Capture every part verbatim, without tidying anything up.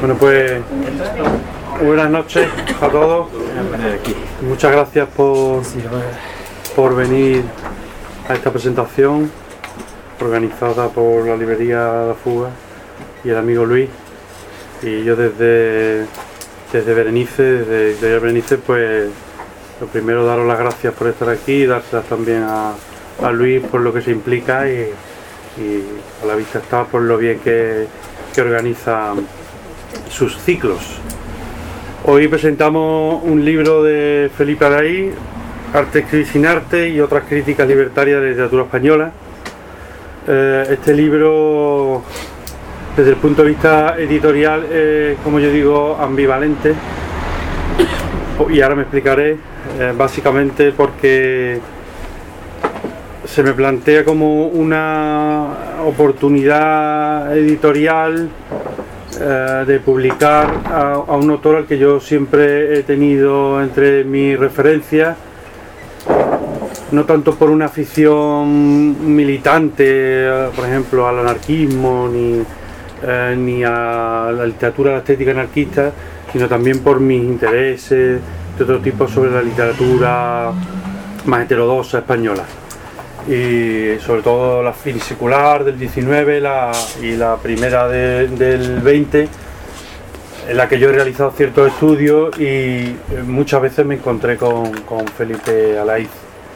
Bueno, pues buenas noches a todos. Muchas gracias por, por venir a esta presentación organizada por la librería La Fuga y el amigo Luis. Y yo desde, desde Berenice, desde, desde Berenice, pues lo primero daros las gracias por estar aquí y dárselas también a, a Luis por lo que se implica y, y a la vista está por lo bien que, que organiza sus ciclos. Hoy presentamos un libro de Felipe Alaí, Arte, Escribir sin Arte y otras críticas libertarias de literatura española. Eh, este libro, desde el punto de vista editorial, es, como yo digo, ambivalente, y ahora me explicaré, eh, básicamente porque se me plantea como una oportunidad editorial eh, de publicar a, a un autor al que yo siempre he tenido entre mis referencias, no tanto por una afición militante, por ejemplo, al anarquismo ni, eh, ni a la literatura, la estética anarquista, sino también por mis intereses de otro tipo sobre la literatura más heterodoxa española, y sobre todo la finisecular del diecinueve la, y la primera de, del veinte, en la que yo he realizado ciertos estudios y muchas veces me encontré con, con Felipe Alaí.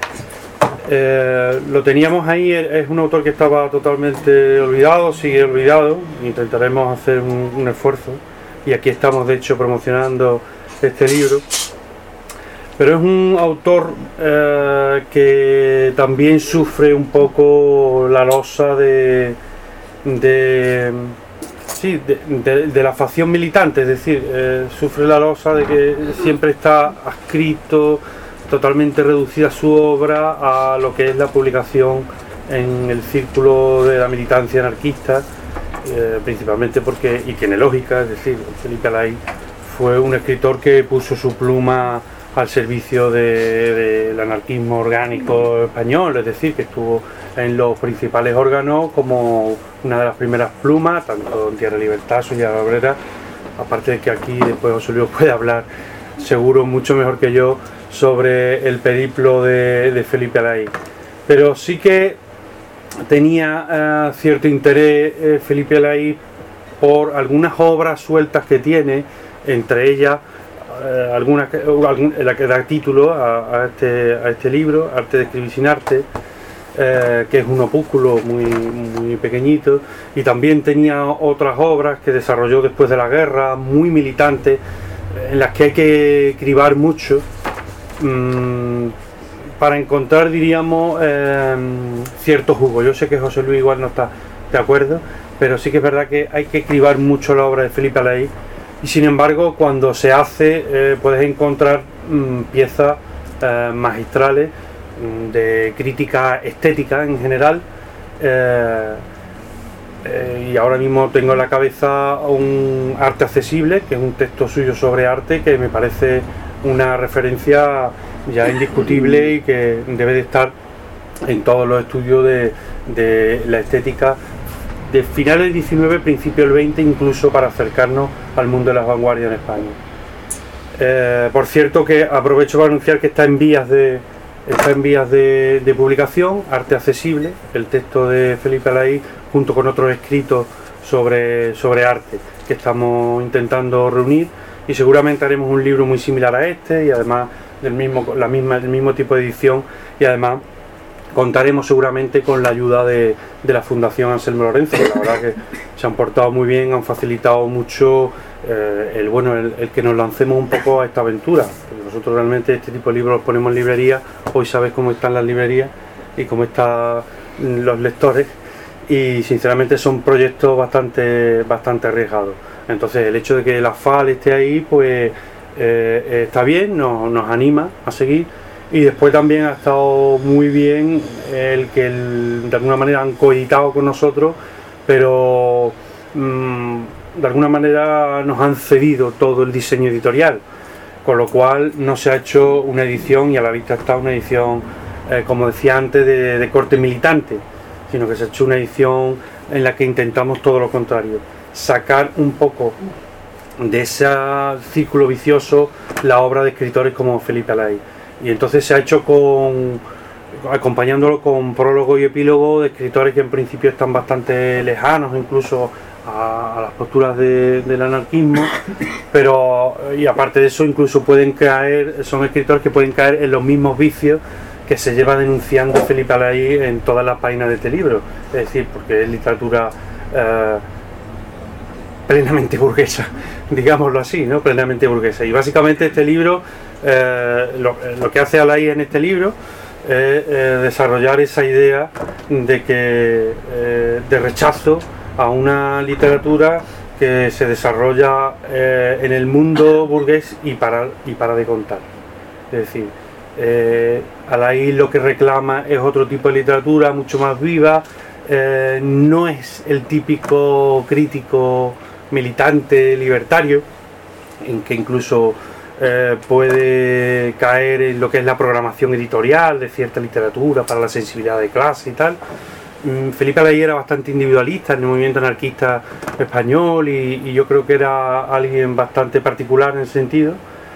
Eh, lo teníamos ahí, es un autor que estaba totalmente olvidado, sigue olvidado, intentaremos hacer un, un esfuerzo, y aquí estamos de hecho promocionando este libro, pero es un autor eh, que también sufre un poco la losa de, de, sí, de, de, de la facción militante, es decir, eh, sufre la losa de que siempre está adscrito, totalmente reducida su obra a lo que es la publicación en el círculo de la militancia anarquista, eh, principalmente porque ikenológica, es decir, Felipe Alaí fue un escritor que puso su pluma al servicio de, del anarquismo orgánico español, es decir, que estuvo en los principales órganos como una de las primeras plumas, tanto en Tierra y Libertad, Sociedad Obrera, aparte de que aquí después José Luis puede hablar seguro mucho mejor que yo sobre el periplo de, de Felipe Alaí. Pero sí que tenía uh, cierto interés eh, Felipe Alaí por algunas obras sueltas que tiene, entre ellas uh, algunas algún, la que da título a, a, este, a este libro, Arte de Escribir sin Arte, uh, que es un opúsculo muy, muy pequeñito, y también tenía otras obras que desarrolló después de la guerra, muy militantes, en las que hay que cribar mucho mmm, para encontrar, diríamos, eh, cierto jugo. Yo sé que José Luis igual no está de acuerdo, pero sí que es verdad que hay que cribar mucho la obra de Felipe Alaí, y sin embargo cuando se hace eh, puedes encontrar mmm, piezas eh, magistrales mmm, de crítica estética en general. eh, Eh, y ahora mismo tengo en la cabeza un Arte Accesible, que es un texto suyo sobre arte que me parece una referencia ya indiscutible y que debe de estar en todos los estudios de, de la estética de finales del diecinueve, principio del veinte, incluso para acercarnos al mundo de las vanguardias en España. Eh, por cierto, que aprovecho para anunciar que está en vías de está en vías de, de publicación, Arte Accesible, el texto de Felipe Alaí, junto con otros escritos sobre, sobre arte que estamos intentando reunir, y seguramente haremos un libro muy similar a este, y además del mismo, la misma, del mismo tipo de edición, y además contaremos seguramente con la ayuda de, de la Fundación Anselmo Lorenzo, que la verdad que se han portado muy bien, han facilitado mucho eh, el, bueno, el, el que nos lancemos un poco a esta aventura, porque nosotros realmente este tipo de libros los ponemos en librería. Hoy sabes cómo están las librerías y cómo están los lectores, y sinceramente son proyectos bastante bastante arriesgados. Entonces el hecho de que la F A L esté ahí pues eh, está bien, nos, nos anima a seguir, y después también ha estado muy bien el que el, de alguna manera han coeditado con nosotros, pero mmm, de alguna manera nos han cedido todo el diseño editorial, con lo cual no se ha hecho una edición, y a la vista está una edición eh, como decía antes, de, de corte militante, sino que se ha hecho una edición en la que intentamos todo lo contrario, sacar un poco de ese círculo vicioso la obra de escritores como Felipe Alay. Y entonces se ha hecho con acompañándolo con prólogo y epílogo de escritores que en principio están bastante lejanos incluso a, a las posturas de, del anarquismo, pero y aparte de eso incluso pueden caer, son escritores que pueden caer en los mismos vicios que se lleva denunciando Felipe Alay en todas las páginas de este libro, es decir, porque es literatura eh, plenamente burguesa, digámoslo así, ¿no? Plenamente burguesa. Y básicamente este libro, eh, lo, lo que hace Alay en este libro es eh, desarrollar esa idea de que eh, de rechazo a una literatura que se desarrolla eh, en el mundo burgués y para, y para de contar. Es decir, eh, Alay lo que reclama es otro tipo de literatura, mucho más viva, eh, no es el típico crítico militante libertario, en que incluso eh, puede caer en lo que es la programación editorial de cierta literatura para la sensibilidad de clase y tal. Mm, Felipe Alay era bastante individualista en el movimiento anarquista español y, y yo creo que era alguien bastante particular en ese sentido,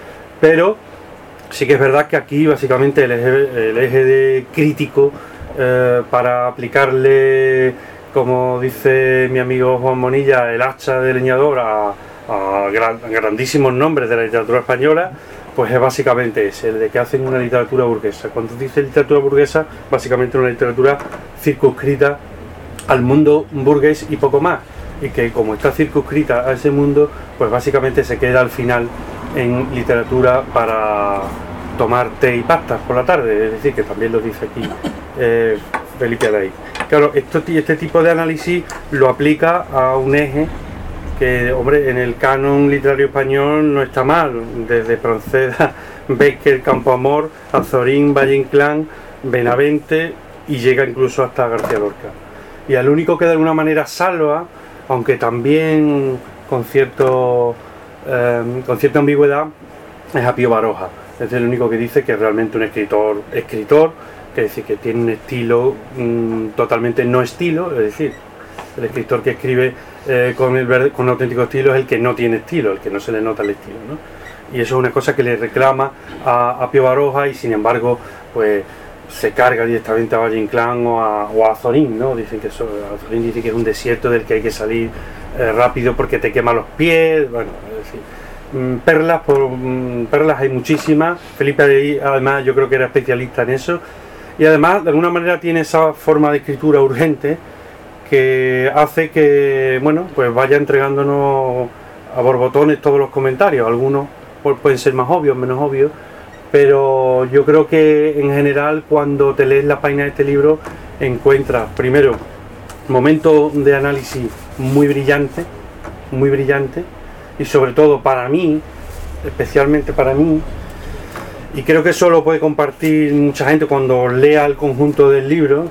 pero sí que es verdad que aquí básicamente el eje, el eje de crítico eh, para aplicarle, como dice mi amigo Juan Monilla, el hacha de leñador a, a, gran, a grandísimos nombres de la literatura española, pues es básicamente ese, el de que hacen una literatura burguesa. Cuando dice literatura burguesa, básicamente una literatura circunscrita al mundo burgués y poco más, y que como está circunscrita a ese mundo, pues básicamente se queda al final en literatura para tomar té y pastas por la tarde, es decir, que también lo dice aquí eh, Felipe Alay. Claro, esto, este tipo de análisis lo aplica a un eje que, hombre, en el canon literario español no está mal, desde Pronceda, Bécquer, Campoamor, Azorín, Valle Inclán, Benavente y llega incluso hasta García Lorca. Y al único que de alguna manera salva, aunque también con cierto eh, con cierta ambigüedad, es a Pío Baroja. Es el único que dice que es realmente un escritor escritor, que es decir, que tiene un estilo mmm, totalmente no estilo, es decir, el escritor que escribe eh, con el verde, con un auténtico estilo es el que no tiene estilo, el que no se le nota el estilo, ¿no? Y eso es una cosa que le reclama a, a Pío Baroja y sin embargo pues se carga directamente a Valle Inclán o a, o a Azorín, ¿no? Dicen que eso, Azorín dice que es un desierto del que hay que salir eh, rápido porque te quema los pies, bueno, es decir, perlas, por, perlas hay muchísimas. Felipe Alay, además, yo creo que era especialista en eso y además de alguna manera tiene esa forma de escritura urgente que hace que, bueno, pues vaya entregándonos a borbotones todos los comentarios. Algunos pueden ser más obvios, menos obvios, pero yo creo que en general cuando te lees la página de este libro encuentras primero momentos de análisis muy brillante, muy brillante. Y sobre todo para mí, especialmente para mí, y creo que eso lo puede compartir mucha gente cuando lea el conjunto del libro,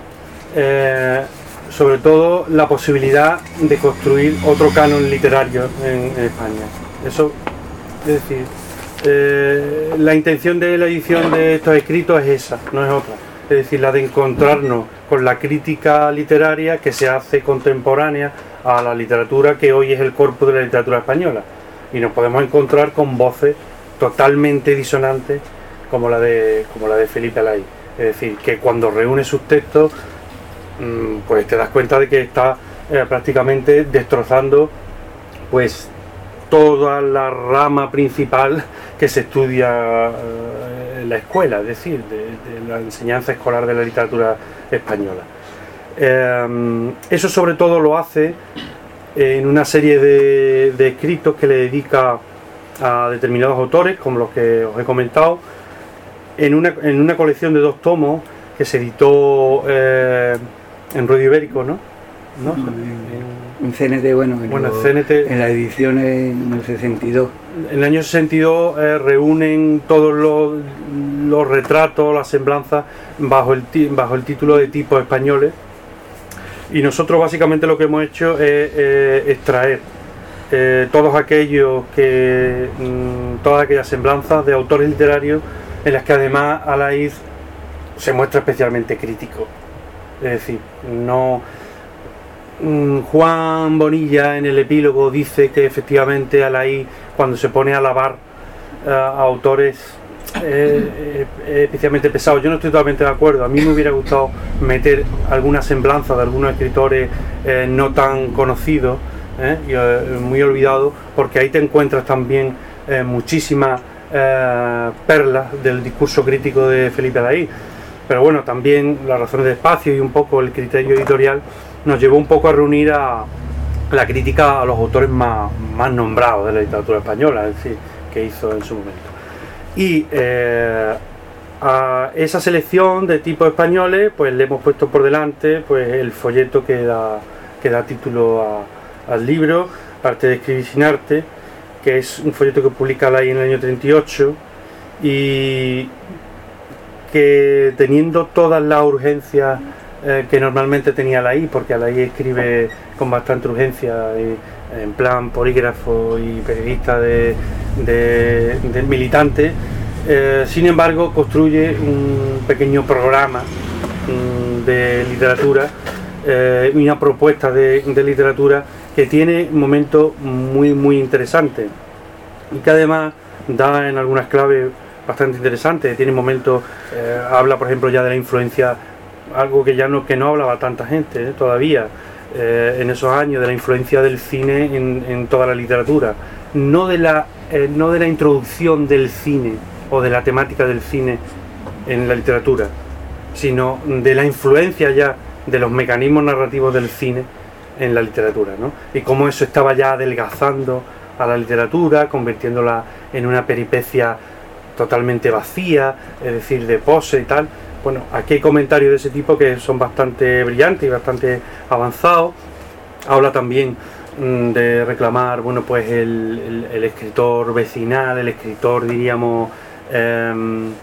eh, sobre todo la posibilidad de construir otro canon literario en, en España. Eso, es decir, eh, la intención de la edición de estos escritos es esa, no es otra. Es decir, la de encontrarnos con la crítica literaria que se hace contemporánea a la literatura que hoy es el corpus de la literatura española, y nos podemos encontrar con voces totalmente disonantes como la de como la de Felipe Alay. Es decir, que cuando reúne sus textos pues te das cuenta de que está eh, prácticamente destrozando pues toda la rama principal que se estudia eh, en la escuela, es decir, de, de la enseñanza escolar de la literatura española. Eh, eso sobre todo lo hace en una serie de, de escritos que le dedica a determinados autores, como los que os he comentado, en una, en una colección de dos tomos que se editó eh, en Ruedo Ibérico, ¿no? ¿No? En, en C N T, bueno, en, bueno lo, C N T, en la edición en el sesenta y dos. En el año sesenta y dos eh, reúnen todos los, los retratos, las semblanzas bajo el, bajo el título de Tipos Españoles. Y nosotros básicamente lo que hemos hecho es eh, extraer eh, todos aquellos que mmm, todas aquellas semblanzas de autores literarios en las que además Alay se muestra especialmente crítico. Es decir, no Juan Bonilla en el epílogo dice que efectivamente Alaí, cuando se pone a alabar uh, a autores eh, eh, especialmente pesados, yo no estoy totalmente de acuerdo. A mí me hubiera gustado meter alguna semblanza de algunos escritores eh, no tan conocidos eh, y eh, muy olvidados, porque ahí te encuentras también eh, muchísimas eh, perlas del discurso crítico de Felipe Alaí. Pero bueno, también las razones de espacio y un poco el criterio editorial nos llevó un poco a reunir a la crítica a los autores más, más nombrados de la literatura española, es decir, que hizo en su momento. Y eh, a esa selección de tipos españoles, pues le hemos puesto por delante pues el folleto que da, que da título a, al libro, Arte de escribir sin arte, que es un folleto que publica Alaí en el año treinta y ocho, y que, teniendo todas las urgencias eh, que normalmente tenía Alaí, porque Alaí escribe con bastante urgencia, eh, en plan polígrafo y periodista de, de, de militante, eh, sin embargo construye un pequeño programa um, de literatura, eh, una propuesta de, de literatura que tiene momentos muy muy interesantes y que además da en algunas claves bastante interesantes. Tiene momentos, eh, habla por ejemplo ya de la influencia, algo que ya no, que no hablaba tanta gente eh, todavía eh, en esos años, de la influencia del cine en, en toda la literatura, no de la, eh, no de la introducción del cine o de la temática del cine en la literatura, sino de la influencia ya de los mecanismos narrativos del cine en la literatura, ¿no? Y cómo eso estaba ya adelgazando a la literatura, convirtiéndola en una peripecia totalmente vacía, es decir, de pose y tal. Bueno, aquí hay comentarios de ese tipo que son bastante brillantes y bastante avanzados. Habla también mmm, de reclamar, bueno, pues el, el, el escritor vecinal, el escritor, diríamos, eh,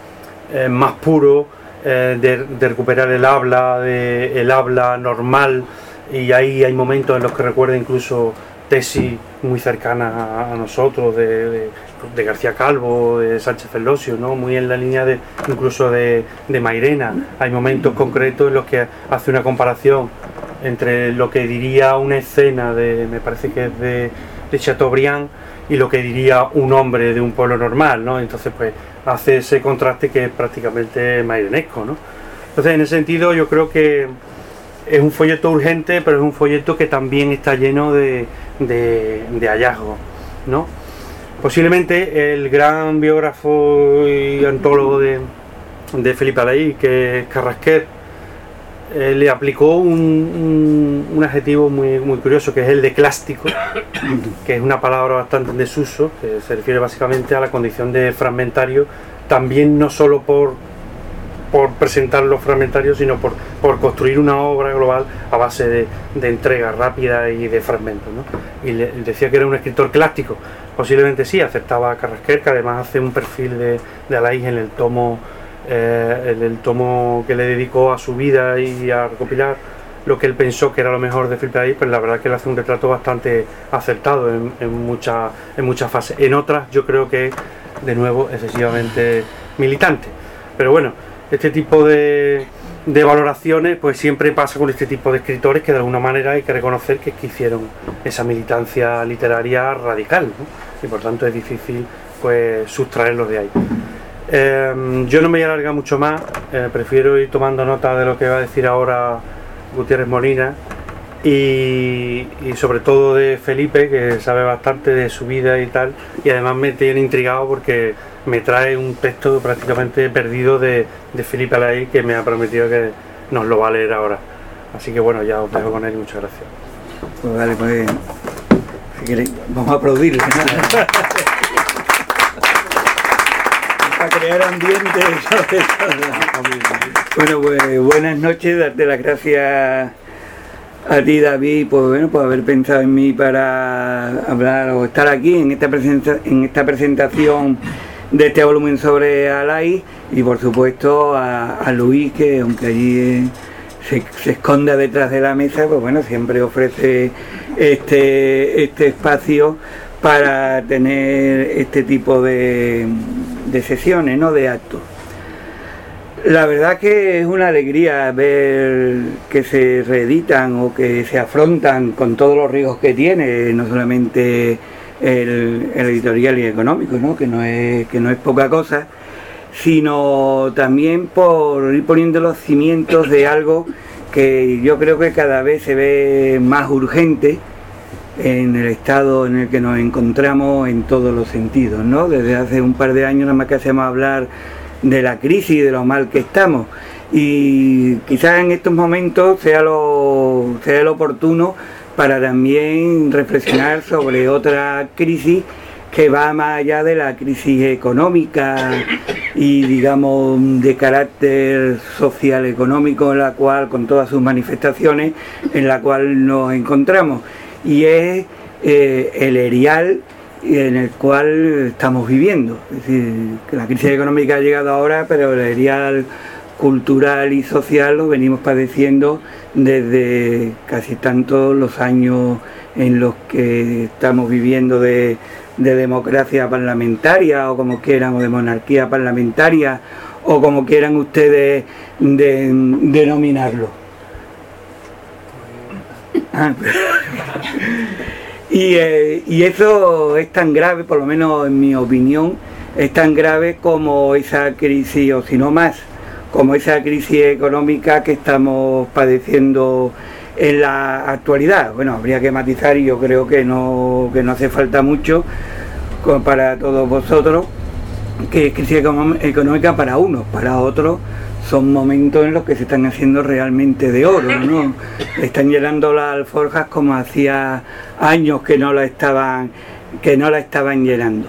eh, más puro, eh, de, de recuperar el habla, de, el habla normal. Y ahí hay momentos en los que recuerda incluso tesis muy cercanas a, a nosotros, de, de, de García Calvo, de Sánchez Ferlosio, ¿no? Muy en la línea de incluso de, de Mairena. Hay momentos concretos en los que hace una comparación entre lo que diría una escena de, me parece que es de, de Chateaubriand, y lo que diría un hombre de un pueblo normal, ¿no? Entonces pues hace ese contraste que es prácticamente mairenesco, ¿no? Entonces en ese sentido yo creo que es un folleto urgente, pero es un folleto que también está lleno de, de, de hallazgos, ¿no? Posiblemente el gran biógrafo y antólogo de, de Felipe Alaí, que es Carrasquer, eh, le aplicó un, un, un adjetivo muy, muy curioso, que es el de clástico, que es una palabra bastante en desuso, que se refiere básicamente a la condición de fragmentario, también no solo por por presentar los fragmentarios, sino por, por construir una obra global a base de, de entrega rápida y de fragmentos, ¿no? Y le, decía que era un escritor clásico. Posiblemente sí, aceptaba a Carrasquer, que además hace un perfil de, de Alaí en el tomo eh, en el tomo que le dedicó a su vida y a recopilar lo que él pensó que era lo mejor de Felipe Alaí. Pues la verdad es que él hace un retrato bastante acertado en, en muchas en muchas fases. En otras yo creo que de nuevo excesivamente militante, pero bueno, este tipo de, de valoraciones pues siempre pasa con este tipo de escritores, que de alguna manera hay que reconocer que, que hicieron esa militancia literaria radical, ¿no? Y por tanto es difícil pues sustraerlos de ahí. Eh, yo no me voy a alargar mucho más, eh, prefiero ir tomando nota de lo que va a decir ahora Gutiérrez Molina y, y sobre todo de Felipe, que sabe bastante de su vida y tal, y además me tiene intrigado porque me trae un texto prácticamente perdido de, de Felipe Alaí, que me ha prometido que nos lo va a leer ahora. Así que bueno, ya os dejo con él y muchas gracias. Pues vale, pues si queréis, vamos a aplaudirle, ¿no? Para crear ambiente. Bueno, pues buenas noches, darte las gracias a ti, David, pues bueno, por haber pensado en mí para hablar o estar aquí en esta presenta en esta presentación de este volumen sobre Alaí, y por supuesto a, a Luis, que aunque allí eh, se, se esconda detrás de la mesa, pues bueno, siempre ofrece este, este espacio para tener este tipo de, de sesiones, ¿no? De actos. La verdad que es una alegría ver que se reeditan o que se afrontan con todos los riesgos que tiene, no solamente el, el editorial y económico, ¿no? Que no es, que no es poca cosa, sino también por ir poniendo los cimientos de algo que yo creo que cada vez se ve más urgente en el estado en el que nos encontramos en todos los sentidos, ¿no? Desde hace un par de años nada más que hacemos hablar de la crisis y de lo mal que estamos, y quizás en estos momentos sea lo, sea lo oportuno para también reflexionar sobre otra crisis que va más allá de la crisis económica y digamos de carácter social económico, en la cual, con todas sus manifestaciones, en la cual nos encontramos, y es eh, el erial en el cual estamos viviendo. Es decir, que la crisis económica ha llegado ahora, pero el erial cultural y social lo venimos padeciendo desde casi tantos los años en los que estamos viviendo de, de democracia parlamentaria, o como quieran, o de monarquía parlamentaria, o como quieran ustedes de, denominarlo. Ah, Y, eh, y eso es tan grave, por lo menos en mi opinión, es tan grave como esa crisis, o si no más, como esa crisis económica que estamos padeciendo en la actualidad. Bueno, habría que matizar, y yo creo que no, que no hace falta mucho para todos vosotros, que es crisis económica para unos, para otros son momentos en los que se están haciendo realmente de oro, ¿no? Están llenando las alforjas como hacía años que no la estaban, que no la estaban llenando.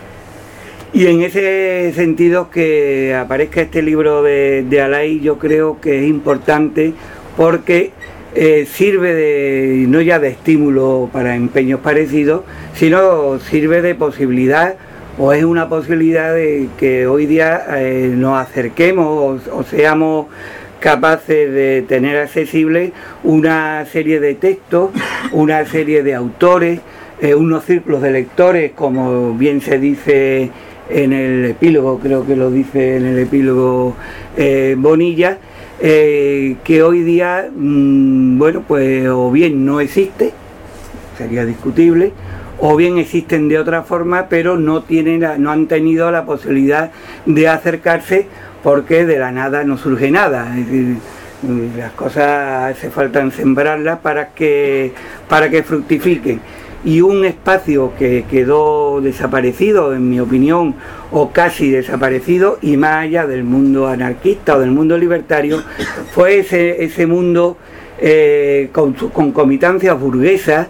Y en ese sentido, que aparezca este libro de, de Alay, yo creo que es importante, porque eh, sirve de, no ya de estímulo para empeños parecidos, sino sirve de posibilidad, o es una posibilidad de que hoy día eh, nos acerquemos o, o seamos capaces de tener accesible una serie de textos, una serie de autores, eh, unos círculos de lectores, como bien se dice en el epílogo, creo que lo dice en el epílogo eh, Bonilla, eh, que hoy día, mmm, bueno, pues o bien no existe, sería discutible, o bien existen de otra forma, pero no tienen, no han tenido la posibilidad de acercarse, porque de la nada no surge nada. Es decir, las cosas hace falta sembrarlas para que, para que fructifiquen. Y un espacio que quedó desaparecido, en mi opinión, o casi desaparecido, y más allá del mundo anarquista o del mundo libertario, fue ese, ese mundo eh, con sus concomitancias burguesas,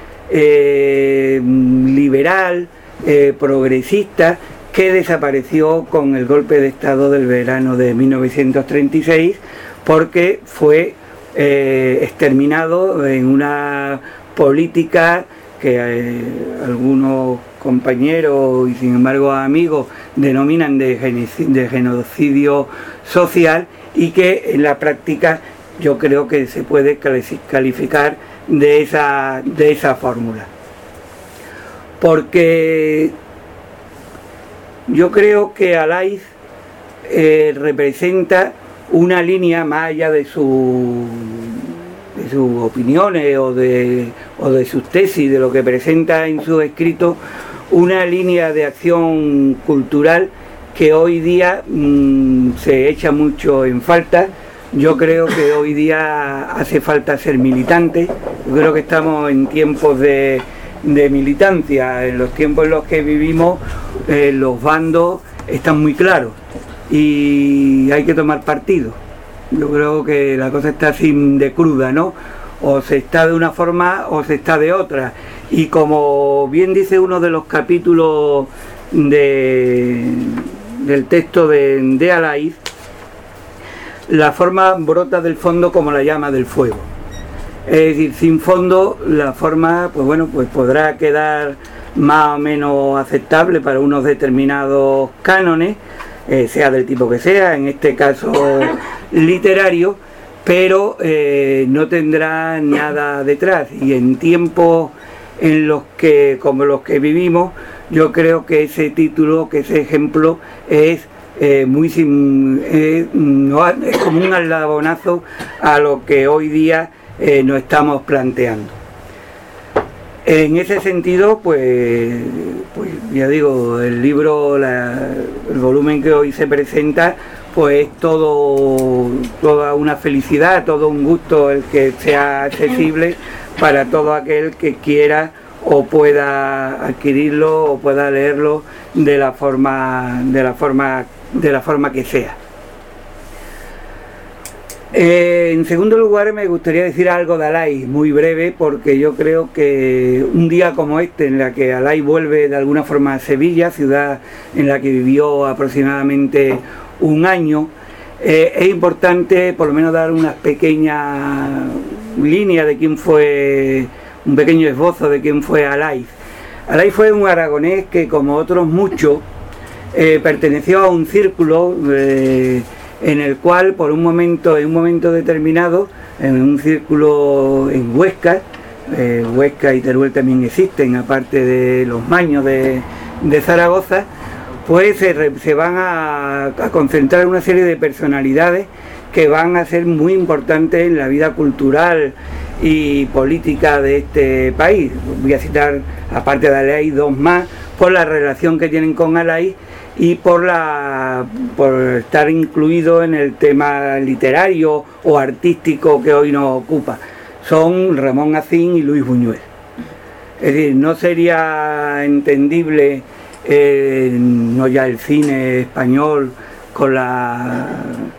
Eh, liberal, eh, progresista, que desapareció con el golpe de Estado del verano de mil novecientos treinta y seis, porque fue eh, exterminado en una política que eh, algunos compañeros y sin embargo amigos denominan de, de genocidio social, y que en la práctica yo creo que se puede calificar de esa, de esa fórmula, porque yo creo que Alay eh, representa una línea, más allá de, su, de sus opiniones o de, o de sus tesis, de lo que presenta en sus escritos, una línea de acción cultural que hoy día mmm, se echa mucho en falta. Yo creo que hoy día hace falta ser militante. Yo creo que estamos en tiempos de, de militancia. En los tiempos en los que vivimos, eh, los bandos están muy claros y hay que tomar partido. Yo creo que la cosa está así de cruda, ¿no? O se está de una forma o se está de otra. Y como bien dice uno de los capítulos de, del texto de, de Alay, la forma brota del fondo como la llama del fuego. Es decir, sin fondo la forma, pues bueno, pues podrá quedar más o menos aceptable para unos determinados cánones, eh, sea del tipo que sea, en este caso literario, pero eh, no tendrá nada detrás. Y en tiempos en los que, como los que vivimos, yo creo que ese título, que ese ejemplo es eh, muy eh, no, es como un aldabonazo a lo que hoy día eh, nos estamos planteando. En ese sentido, pues, pues ya digo, el libro, la, el volumen que hoy se presenta, pues es todo, toda una felicidad, todo un gusto el que sea accesible para todo aquel que quiera o pueda adquirirlo o pueda leerlo de la forma, de la forma, de la forma que sea. Eh, en segundo lugar, me gustaría decir algo de Alay, muy breve, porque yo creo que un día como este, en la que Alay vuelve de alguna forma a Sevilla, ciudad en la que vivió aproximadamente un año, eh, es importante por lo menos dar unas pequeñas líneas de quién fue, un pequeño esbozo de quién fue Alay. Alay fue un aragonés que, como otros muchos, eh, perteneció a un círculo eh, en el cual por un momento, en un momento determinado, en un círculo en Huesca, eh, Huesca y Teruel también existen, aparte de los maños de, de Zaragoza, pues se, se van a, a concentrar una serie de personalidades que van a ser muy importantes en la vida cultural y política de este país. Voy a citar, aparte de Alay, dos más, por la relación que tienen con Alay y por la por estar incluido en el tema literario o artístico que hoy nos ocupa. Son Ramón Acín y Luis Buñuel. Es decir, no sería entendible eh, no ya el cine español con la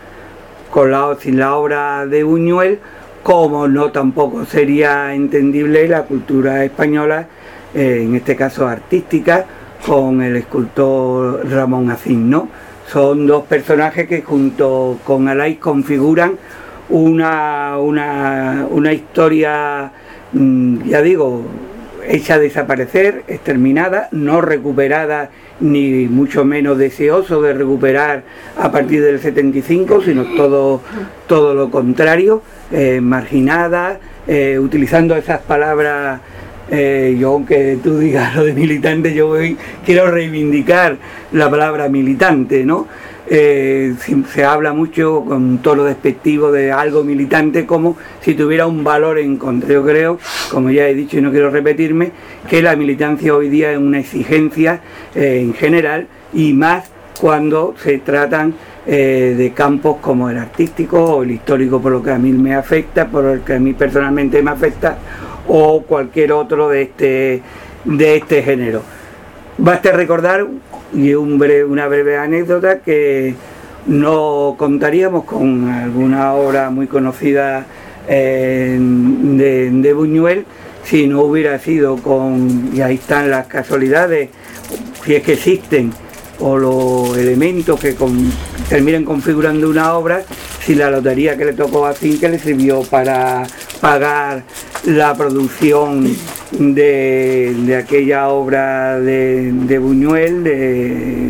con la sin la obra de Buñuel, como no tampoco sería entendible la cultura española, eh, en este caso artística, con el escultor Ramón Acín, ¿no? Son dos personajes que junto con Alay configuran una, una, una historia, ya digo, hecha desaparecer, exterminada, no recuperada, ni mucho menos deseoso de recuperar a partir del setenta y cinco, sino todo, todo lo contrario, eh, marginada, eh, utilizando esas palabras. Eh, yo, aunque tú digas lo de militante, yo voy, quiero reivindicar la palabra militante, ¿no? Eh, si, se habla mucho con un tono despectivo de algo militante como si tuviera un valor en contra. Yo creo, como ya he dicho y no quiero repetirme, que la militancia hoy día es una exigencia eh, en general, y más cuando se tratan eh, de campos como el artístico o el histórico, por lo que a mí me afecta, por lo que a mí personalmente me afecta, o cualquier otro de este, de este género. Basta recordar, y un breve, una breve anécdota, que no contaríamos con alguna obra muy conocida eh, de, de Buñuel si no hubiera sido con, y ahí están las casualidades, si es que existen, o los elementos que con, terminan configurando una obra, si la lotería que le tocó a Acín, que le sirvió para pagar la producción de, de aquella obra de, de Buñuel, de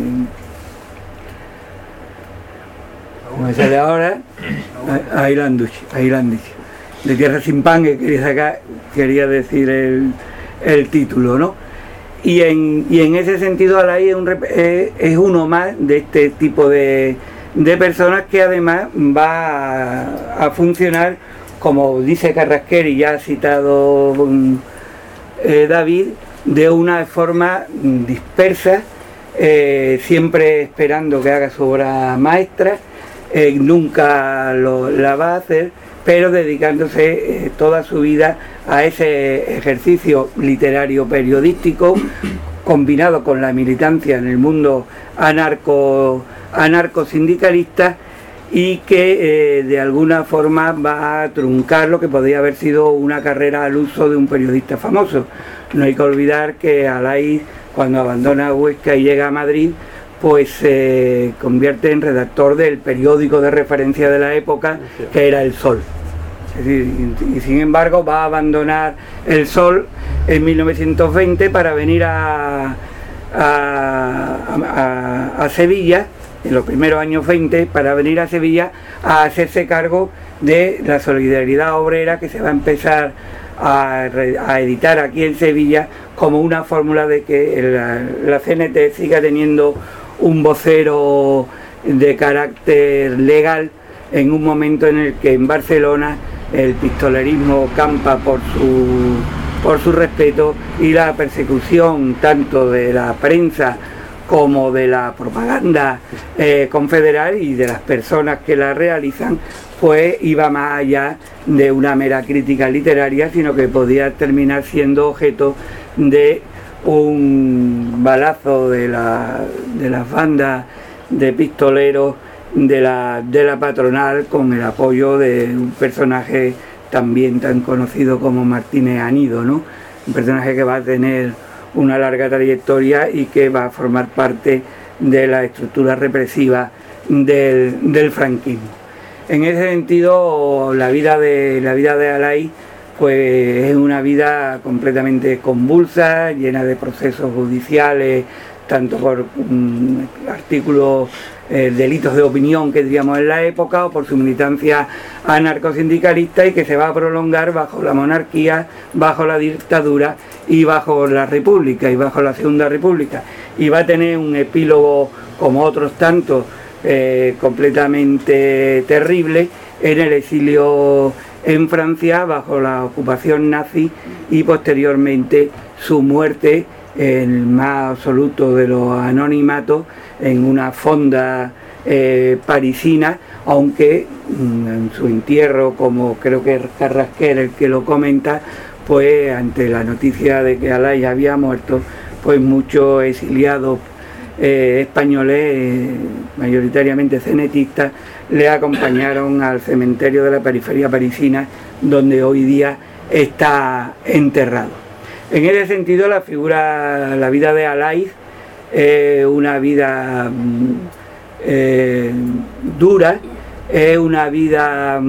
¿cómo sale ahora? Ailanduch, Ailanduch, de Tierra sin Pan, que quería sacar, quería decir el, el título, ¿no? Y en, y en ese sentido Alay es, un, es uno más de este tipo de, de personas que además va a, a funcionar, como dice Carrasquer y ya ha citado um, eh, David, de una forma dispersa, eh, siempre esperando que haga su obra maestra, eh, nunca lo, la va a hacer, pero dedicándose eh, toda su vida a ese ejercicio literario periodístico, combinado con la militancia en el mundo anarco, anarcosindicalista, y que eh, de alguna forma va a truncar lo que podría haber sido una carrera al uso de un periodista famoso. No hay que olvidar que Alay, cuando abandona Huesca y llega a Madrid, pues se eh, convierte en redactor del periódico de referencia de la época, que era El Sol. Es decir, y, y sin embargo va a abandonar El Sol en mil novecientos veinte para venir a, a, a, a Sevilla, en los primeros años veinte, para venir a Sevilla a hacerse cargo de la Solidaridad Obrera, que se va a empezar a, a editar aquí en Sevilla como una fórmula de que la, la C N T siga teniendo un vocero de carácter legal en un momento en el que en Barcelona el pistolerismo campa por su, por su respeto y la persecución tanto de la prensa como de la propaganda eh, confederal y de las personas que la realizan, pues iba más allá de una mera crítica literaria, sino que podía terminar siendo objeto de un balazo de, la, de las bandas de pistoleros de la, de la patronal, con el apoyo de un personaje también tan conocido como Martínez Anido, ¿no? Un personaje que va a tener una larga trayectoria y que va a formar parte de la estructura represiva del, del franquismo. En ese sentido, la vida de, la vida de Alay pues, es una vida completamente convulsa, llena de procesos judiciales, tanto por um, artículos, eh, delitos de opinión que diríamos en la época, o por su militancia anarcosindicalista, y que se va a prolongar bajo la monarquía, bajo la dictadura y bajo la república y bajo la segunda república, y va a tener un epílogo como otros tantos eh, completamente terrible en el exilio en Francia bajo la ocupación nazi, y posteriormente su muerte en el más absoluto de los anonimatos en una fonda eh, parisina, aunque mm, en su entierro, como creo que es Carrasquer el que lo comenta, pues ante la noticia de que Alay había muerto, pues muchos exiliados eh, españoles, eh, mayoritariamente cenetistas, le acompañaron al cementerio de la periferia parisina, donde hoy día está enterrado. En ese sentido, la figura, la vida de Alay es eh, una vida eh, dura, es una vida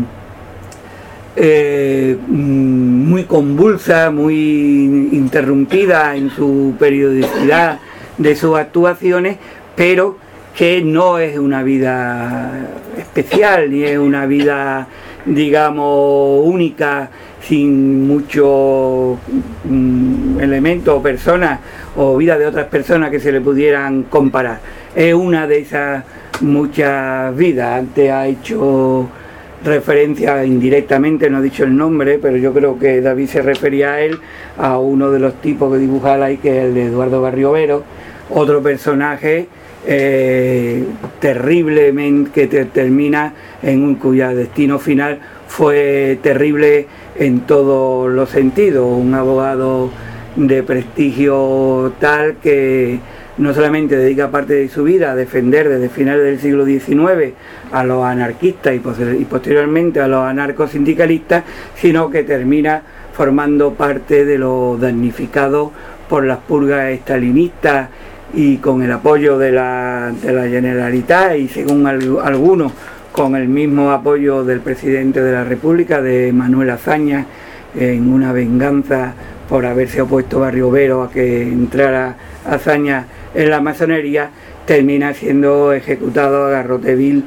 eh, muy convulsa, muy interrumpida en su periodicidad de sus actuaciones, pero que no es una vida especial, ni es una vida, digamos, única, sin muchos mm, elementos o personas o vida de otras personas que se le pudieran comparar. Es una de esas muchas vidas. Antes ha hecho referencia indirectamente, no ha dicho el nombre, pero yo creo que David se refería a él, a uno de los tipos que dibuja Alay, que es el de Eduardo Barriovero, otro personaje eh, terriblemente que te, termina en un cuyo destino final fue terrible en todos los sentidos, un abogado de prestigio tal que no solamente dedica parte de su vida a defender desde finales del siglo diecinueve a los anarquistas y, y posteriormente a los anarcosindicalistas, sino que termina formando parte de los damnificados por las purgas estalinistas y con el apoyo de la, de la Generalitat, y según al, algunos con el mismo apoyo del presidente de la República, de Manuel Azaña, en una venganza por haberse opuesto Barriovero a que entrara Azaña en la masonería, termina siendo ejecutado a garrote vil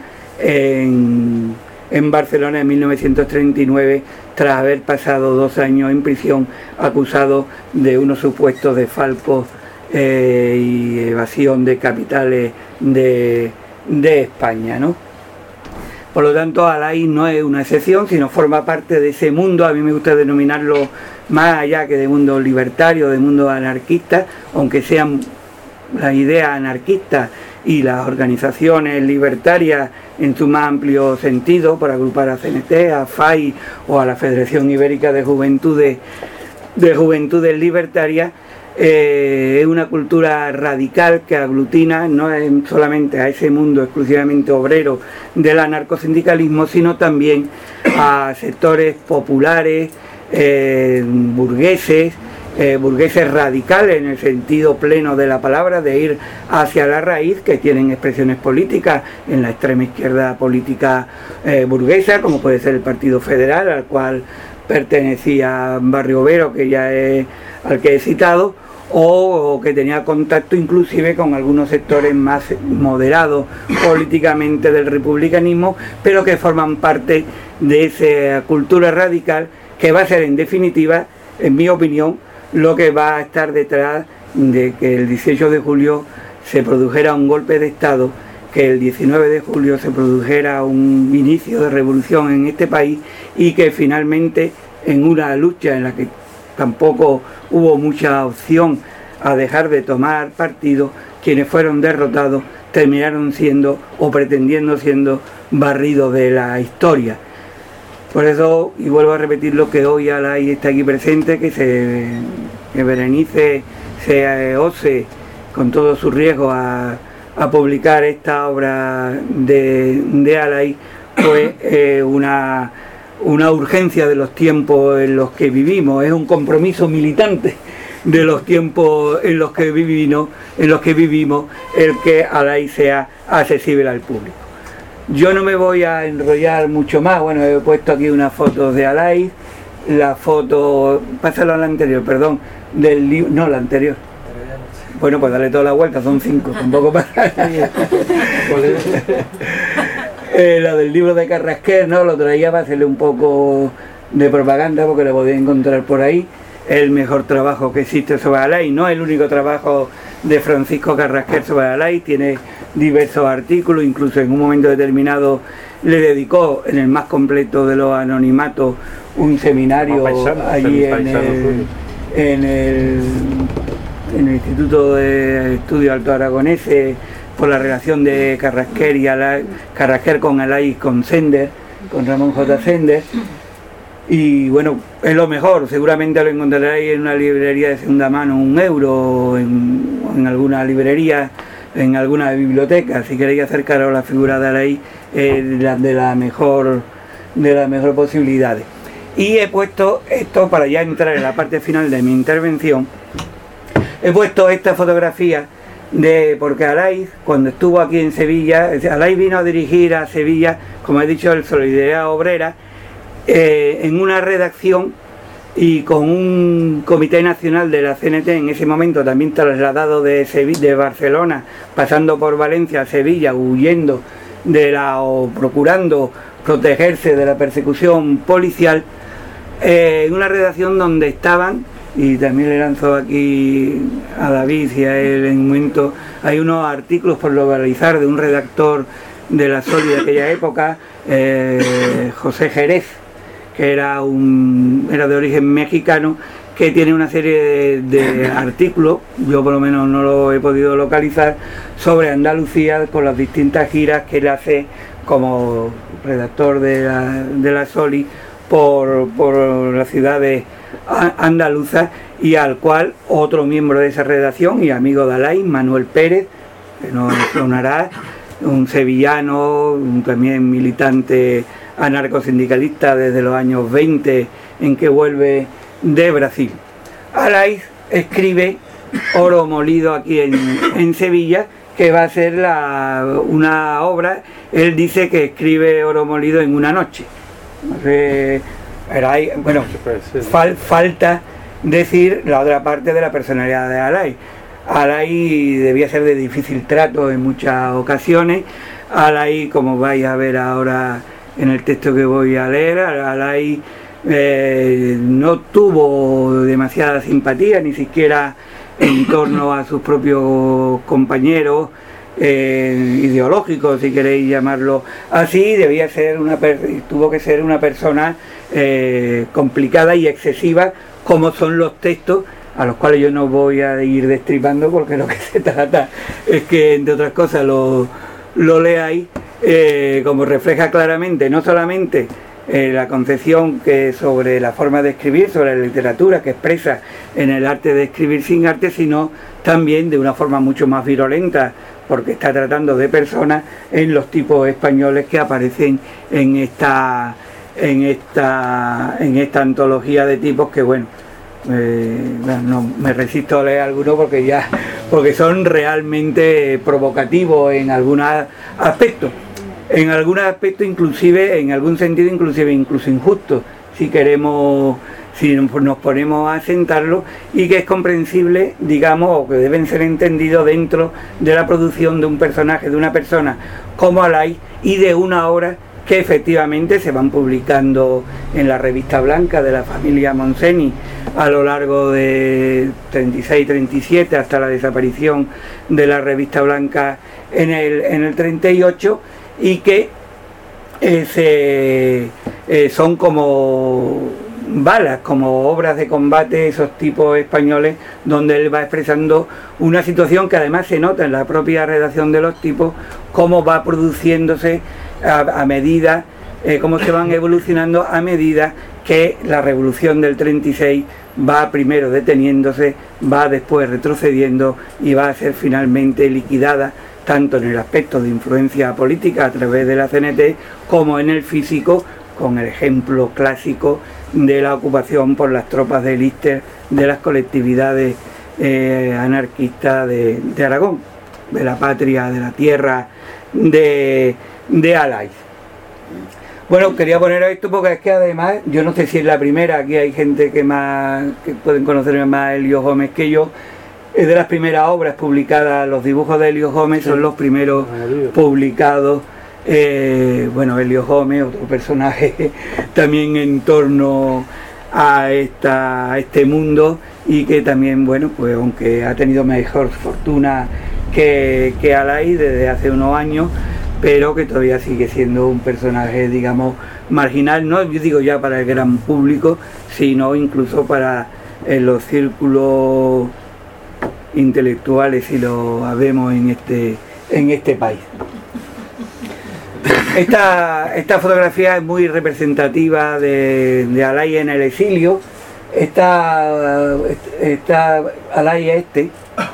en, en Barcelona en mil novecientos treinta y nueve, tras haber pasado dos años en prisión acusado de unos supuestos desfalcos eh, y evasión de capitales de, de España, ¿no? Por lo tanto, Alay no es una excepción, sino forma parte de ese mundo. A mí me gusta denominarlo más allá que de mundo libertario, de mundo anarquista, aunque sean las ideas anarquistas y las organizaciones libertarias en su más amplio sentido, por agrupar a C N T, a F A I o a la Federación Ibérica de Juventudes, de Juventudes Libertarias. Eh, es una cultura radical que aglutina no es solamente a ese mundo exclusivamente obrero del anarcosindicalismo, sino también a sectores populares, eh, burgueses, eh, burgueses radicales en el sentido pleno de la palabra, de ir hacia la raíz, que tienen expresiones políticas en la extrema izquierda política eh, burguesa, como puede ser el Partido Federal, al cual pertenecía Barriovero, que ya es al que he citado, o, o que tenía contacto inclusive con algunos sectores más moderados políticamente del republicanismo, pero que forman parte de esa cultura radical que va a ser, en definitiva, en mi opinión, lo que va a estar detrás de que el dieciocho de julio se produjera un golpe de Estado que el diecinueve de julio se produjera un inicio de revolución en este país y que finalmente, en una lucha en la que tampoco hubo mucha opción a dejar de tomar partido, quienes fueron derrotados terminaron siendo o pretendiendo siendo barridos de la historia. Por eso, y vuelvo a repetir lo que hoy Alay está aquí presente, que, se, que Berenice se ose con todo su riesgo a, a publicar esta obra de, de Alay, pues eh, una, una urgencia de los tiempos en los que vivimos, es un compromiso militante de los tiempos en los que vivimos, en los que vivimos el que Alay sea accesible al público. Yo no me voy a enrollar mucho más. Bueno, he puesto aquí unas fotos de Alay, la foto, pásalo a la anterior, perdón, del libro, no, la anterior. Bueno, pues dale toda la vuelta, son cinco, tampoco pasa. eh, la del libro de Carrasquer, ¿no? Lo traía para hacerle un poco de propaganda porque lo podía encontrar por ahí. El mejor trabajo que existe sobre Alay, no el único trabajo de Francisco Carrasquer sobre Alay, tiene diversos artículos, incluso en un momento determinado le dedicó, en el más completo de los anonimatos, un seminario paisano, allí en el, en, el, en el Instituto de Estudios Alto Aragoneses, por la relación de Carrasquer y Alay, Carrasquer con Alay y con Sender, con Ramón J. Sender. Y bueno, es lo mejor, seguramente lo encontraréis en una librería de segunda mano, un euro, en, en alguna librería, en alguna biblioteca. Si queréis acercaros a la figura de Alay, eh, de, la, de la mejor de las mejores posibilidades. Y he puesto esto, para ya entrar en la parte final de mi intervención, he puesto esta fotografía de, porque Alay, cuando estuvo aquí en Sevilla, Alay vino a dirigir a Sevilla, como he dicho, el Solidaridad Obrera, Eh, en una redacción y con un comité nacional de la C N T en ese momento también trasladado de Sevilla, de Barcelona, pasando por Valencia a Sevilla, huyendo de la o procurando protegerse de la persecución policial, eh, en una redacción donde estaban, y también le lanzo aquí a David y a él en un momento, hay unos artículos por localizar de un redactor de la Soli de aquella época, eh, José Jerez, que era, un, era de origen mexicano, que tiene una serie de, de artículos, yo por lo menos no lo he podido localizar, sobre Andalucía con las distintas giras que él hace como redactor de la, de la Soli por, por las ciudades andaluzas, y al cual otro miembro de esa redacción y amigo de Alay, Manuel Pérez, que nos sonará, un sevillano, un también militante anarcosindicalista desde los años veinte, en que vuelve de Brasil. Alay escribe Oro Molido aquí en, en Sevilla, que va a ser la, una obra, él dice que escribe Oro Molido en una noche. Eh, hay, bueno, fal, falta decir la otra parte de la personalidad de Alay. Alay debía ser de difícil trato en muchas ocasiones. Alay, como vais a ver ahora en el texto que voy a leer, Alay eh, no tuvo demasiada simpatía, ni siquiera en torno a sus propios compañeros eh, ideológicos, si queréis llamarlo así. Debía ser una tuvo que ser una persona eh, complicada y excesiva, como son los textos, a los cuales yo no voy a ir destripando, porque lo que se trata es que, entre otras cosas, lo, lo leáis, eh, como refleja claramente no solamente eh, la concepción que sobre la forma de escribir, sobre la literatura que expresa en el arte de escribir sin arte, sino también de una forma mucho más virulenta, porque está tratando de personas en los tipos españoles que aparecen en esta en esta en esta antología de tipos que, bueno, Eh, no, me resisto a leer algunos porque ya porque son realmente provocativos en algunos aspectos, en algunos aspectos inclusive, en algún sentido inclusive incluso injustos, si queremos, si nos ponemos a sentarlo, y que es comprensible, digamos, o que deben ser entendidos dentro de la producción de un personaje, de una persona como Alay, y de una obra que efectivamente se van publicando en la revista blanca de la familia Montseny a lo largo de treinta y seis treinta y siete hasta la desaparición de la revista blanca en el, en el treinta y ocho, y que eh, se, eh, son como balas, como obras de combate, esos tipos españoles, donde él va expresando una situación que además se nota en la propia redacción de los tipos, cómo va produciéndose a, a medida, eh, cómo se van evolucionando a medida que la revolución del treinta y seis va primero deteniéndose, va después retrocediendo y va a ser finalmente liquidada, tanto en el aspecto de influencia política a través de la C N T, como en el físico, con el ejemplo clásico de la ocupación por las tropas de Lister de las colectividades eh, anarquistas de, de Aragón, de la patria, de la tierra de, de Alaiz. Bueno, quería poner esto porque es que además, yo no sé si es la primera, aquí hay gente que más que pueden conocerme más a Elio Gómez que yo. Es de las primeras obras publicadas, los dibujos de Elio Gómez son los primeros publicados. Eh, bueno, Elio Gómez, otro personaje también en torno a, esta, a este mundo, y que también, bueno, pues aunque ha tenido mejor fortuna que, que Alaiz desde hace unos años, pero que todavía sigue siendo un personaje, digamos, marginal, no yo digo ya para el gran público, sino incluso para eh, los círculos intelectuales, si lo habemos en este, en este país. Esta, esta fotografía es muy representativa de, de Alaiz en el exilio. Esta, esta Alaiz este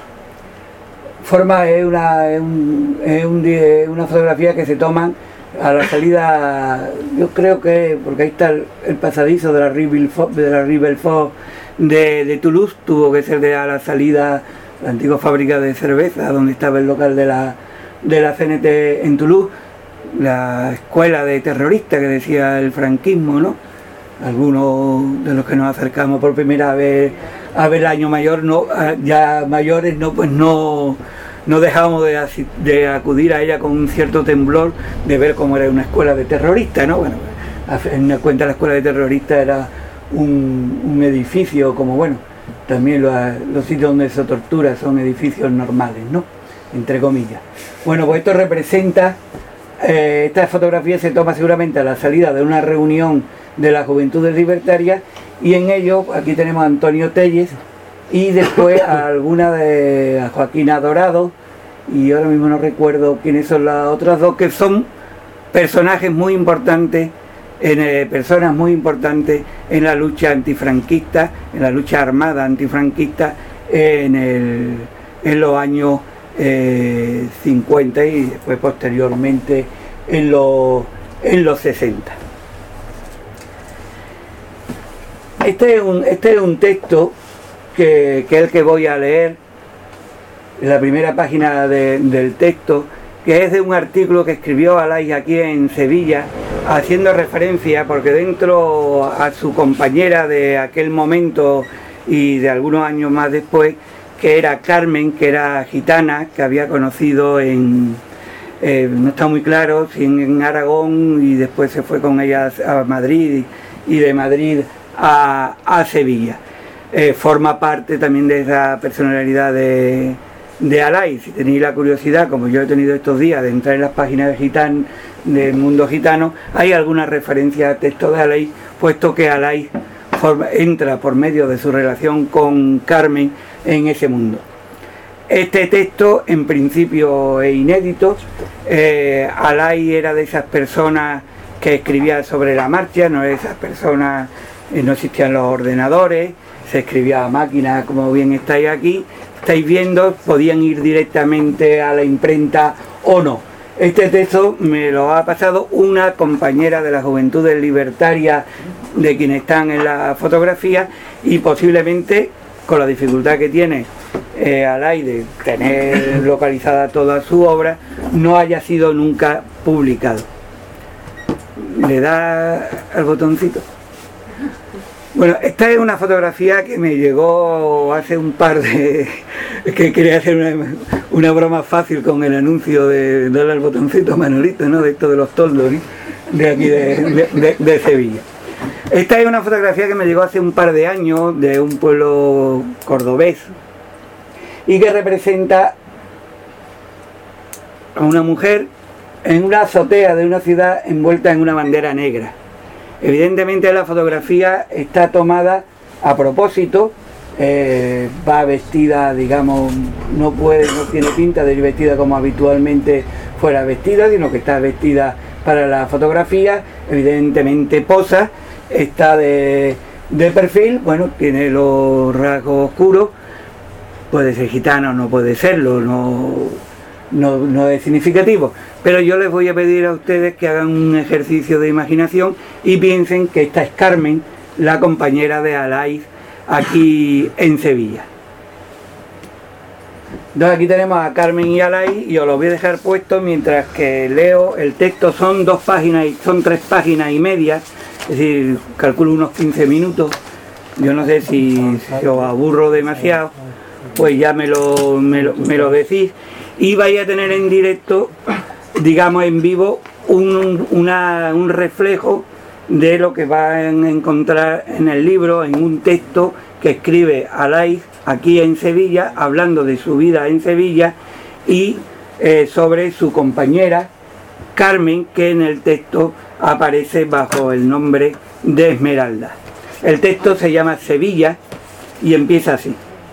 forma es una, es, un, es, un, es una fotografía que se toman a la salida, yo creo que, porque ahí está el, el pasadizo de la Rue Belfort, de la Rue Belfort de, de Toulouse, tuvo que ser de a la salida, la antigua fábrica de cerveza, donde estaba el local de la, de la C N T en Toulouse, la escuela de terroristas que decía el franquismo, ¿no? Algunos de los que nos acercamos por primera vez a ver el año mayor, no, ya mayores, no, pues no, no dejábamos de, de acudir a ella con un cierto temblor de ver cómo era una escuela de terroristas, ¿no? Bueno, en una cuenta la escuela de terroristas era un, un edificio, como bueno, también los, los sitios donde se tortura son edificios normales, ¿no? Entre comillas. Bueno, pues esto representa, eh, esta fotografía se toma seguramente a la salida de una reunión de las Juventudes Libertarias, y en ello aquí tenemos a Antonio Telles y después a alguna de a Joaquina Dorado, y ahora mismo no recuerdo quiénes son las otras dos, que son personajes muy importantes, en, eh, personas muy importantes en la lucha antifranquista, en la lucha armada antifranquista en, el, en los años eh, cincuenta y después posteriormente en los, en los sesenta. Este es un, este es un texto que, que es el que voy a leer, en la primera página de, del texto, que es de un artículo que escribió Alaiz aquí en Sevilla, haciendo referencia, porque dentro a su compañera de aquel momento y de algunos años más después, que era Carmen, que era gitana, que había conocido en, eh, no está muy claro, si en, en Aragón, y después se fue con ella a Madrid, y, y de Madrid A, a Sevilla. Eh, forma parte también de esa personalidad de, de Alaiz. Si tenéis la curiosidad, como yo he tenido estos días, de entrar en las páginas de gitan, del mundo gitano, hay alguna referencia a texto de Alaiz, puesto que Alaiz forma, entra por medio de su relación con Carmen en ese mundo. Este texto en principio es inédito. eh, Alaiz era de esas personas que escribía sobre la marcha, no era de esas personas. No existían los ordenadores, se escribía a máquina, como bien estáis aquí, estáis viendo, podían ir directamente a la imprenta o no. Este texto me lo ha pasado una compañera de la Juventudes Libertarias, de quienes están en la fotografía, y posiblemente, con la dificultad que tiene eh, Alaiz de tener localizada toda su obra, no haya sido nunca publicado. Le da al botoncito. Bueno, esta es una fotografía que me llegó hace un par de... que quería hacer una, una broma fácil con el anuncio de darle al botoncito a Manolito, ¿no? De esto de los toldos, ¿sí? de aquí de, de, de, de Sevilla. Esta es una fotografía que me llegó hace un par de años de un pueblo cordobés y que representa a una mujer en una azotea de una ciudad envuelta en una bandera negra. Evidentemente la fotografía está tomada a propósito, eh, va vestida, digamos, no puede, no tiene pinta de ir vestida como habitualmente fuera vestida, sino que está vestida para la fotografía, evidentemente posa, está de, de perfil, bueno, tiene los rasgos oscuros, puede ser gitano, no puede serlo, no, no, no es significativo, pero yo les voy a pedir a ustedes que hagan un ejercicio de imaginación y piensen que esta es Carmen, la compañera de Alaiz aquí en Sevilla. Entonces aquí tenemos a Carmen y Alaiz y os los voy a dejar puestos mientras que leo el texto. Son dos páginas, y son tres páginas y media, es decir, calculo unos quince minutos. Yo no sé si, si os aburro demasiado, pues ya me lo, me lo, me lo decís. Y vais a tener en directo, digamos en vivo, un, una, un reflejo de lo que van a encontrar en el libro, en un texto que escribe Alaiz aquí en Sevilla, hablando de su vida en Sevilla y eh, sobre su compañera Carmen, que en el texto aparece bajo el nombre de Esmeralda. El texto se llama Sevilla y empieza así.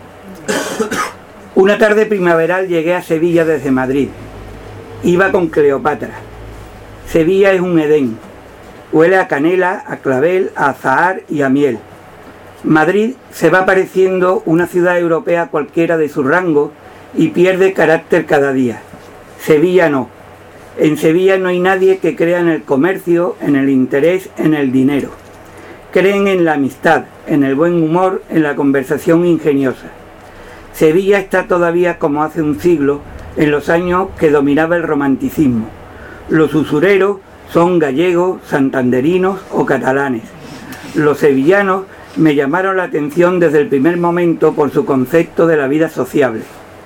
Una tarde primaveral llegué a Sevilla desde Madrid. Iba con Cleopatra. Sevilla es un Edén. Huele a canela, a clavel, a azahar y a miel. Madrid se va pareciendo una ciudad europea cualquiera de su rango y pierde carácter cada día. Sevilla no. En Sevilla no hay nadie que crea en el comercio, en el interés, en el dinero. Creen en la amistad, en el buen humor, en la conversación ingeniosa. Sevilla está todavía como hace un siglo, en los años que dominaba el romanticismo. Los usureros son gallegos, santanderinos o catalanes. Los sevillanos me llamaron la atención desde el primer momento por su concepto de la vida sociable.